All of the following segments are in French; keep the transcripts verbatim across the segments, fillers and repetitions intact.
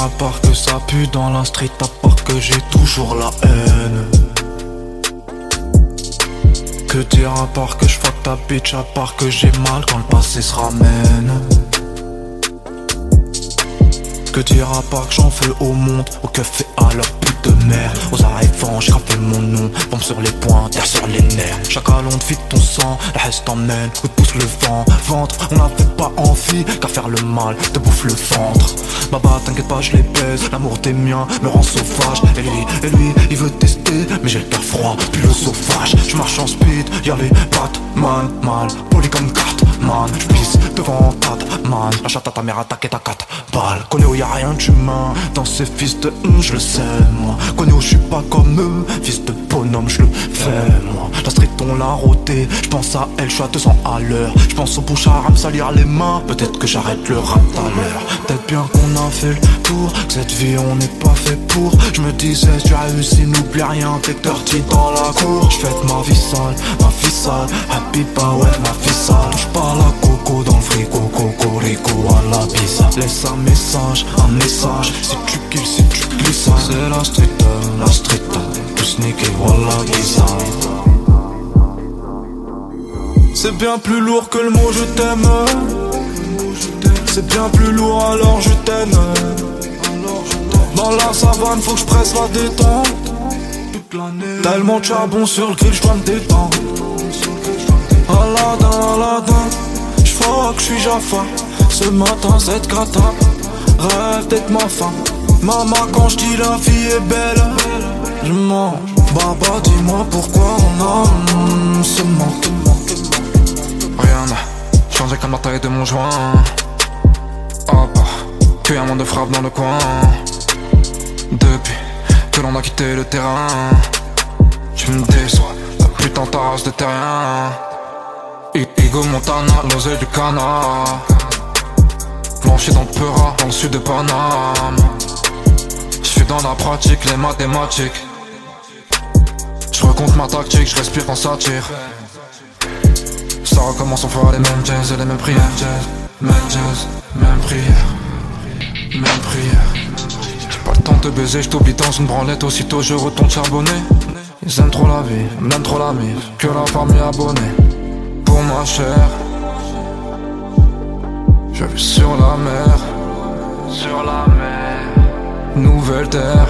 à part que ça pue dans la street, à part que j'ai toujours la haine. Que dire à part que je fuck ta bitch, à part que j'ai mal quand le passé se ramène. Que dire à part que j'en veux au monde, au que fait à leur pute de mère. Aux arrivants, j'ai rappelé mon nom, bombe sur les poings, terre sur les nerfs. Chaque allon de vide ton sang, la haine t'emmène, coup de pouce le vent, ventre. On n'avait pas envie qu'à faire le mal, te bouffe le ventre. Baba t'inquiète pas je les baise, l'amour des miens me rend sauvage. Et lui, et lui, il veut tester, mais j'ai le cœur froid, puis le sauvage. Je marche en speed, y'a les Batman, mal, poli comme Cartman. J'pisse devant Catman, la chatte à ta mère attaque et ta quatre balles. Connais où y'a rien d'humain dans ces fils de hum, je le sais moi. Connais où je suis pas comme eux, fils de bonhomme je le fais moi. La street on l'a roté, j'pense à elle, j'suis à deux cents à l'heure. J'pense au bouchard à me salir les mains, peut-être que j'arrête le rap à l'heure. Peut-être bien qu'on a fait le tour, que cette vie on n'est pas fait pour. Je me disais si tu réussis n'oublie rien, t'es dirty dans la cour. J'fête ma vie sale, ma vie sale, happy pas ouais ma vie sale. Touche pas la coco dans le frigo, coco rico à la pizza. Laisse un message, un message, si tu kills, si tu glisses. C'est la street, la street, tout sneaky, voilà bizarre. C'est bien plus lourd que le mot je t'aime. C'est bien plus lourd alors je t'aime. Dans la savane faut que je presse la détente. Tellement de charbon sur le grill j'dois me détendre. Aladdin, Aladdin, j'fuck, j'suis Jaffa. Ce matin cette cata rêve d'être ma femme. Maman quand j'dis la vie est belle, je mange. Baba dis-moi pourquoi on a mm, ce manque. Rien n'a changé comme la taille de mon joint. À part qu'il y a moins de frappe dans le coin. Depuis que l'on a quitté le terrain, tu me déçois, la putain ta race de terrien. Igo Montana, l'osée du canard. Blanchi dans le Peura, dans le sud de Paname. J'suis dans la pratique, les mathématiques. J'recompte ma tactique, j'respire quand ça tire. Ça recommence, on fera les mêmes jazz et les mêmes prières. Même jazz, même prière, même prière. J'ai pas le temps de te baiser, j't'oublie dans une branlette. Aussitôt je retourne charbonner. Ils aiment trop la vie, on aime trop la mif. Que la famille abonnée. Pour ma chère, j'ai vu sur la mer, sur la mer, nouvelle terre.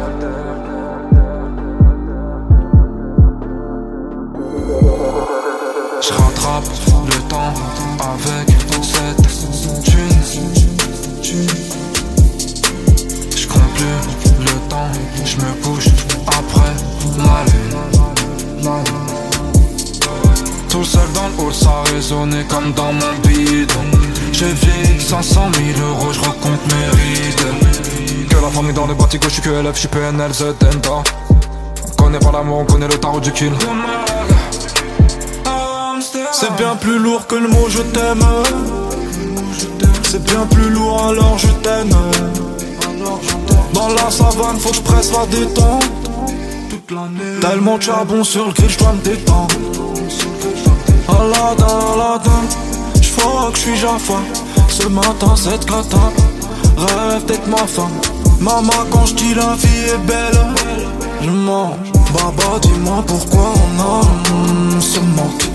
Je rattrape le temps avec cette thune. Je compte plus le temps, je me couche après la lune. Tout seul dans le hall, ça résonnait comme dans mon bide. J'ai vide cinq cent mille euros, je recompte mes rides. Que la famille dans les bâtiments, je suis que L F, je suis P N L, Z, Delta. On connaît pas l'amour, on connaît le tarot du kill. C'est bien plus lourd que le mot je t'aime. C'est bien plus lourd alors je t'aime. Dans la savane faut que je presse la détente. Tellement de charbon sur le grill j'dois me détendre. Aladdin, Aladdin, j'fuck, j'suis Jaffa. Ce matin cette cata rêve d'être ma femme. Maman quand j'dis la vie est belle, je mange. Baba dis-moi pourquoi on a mm, ce manque.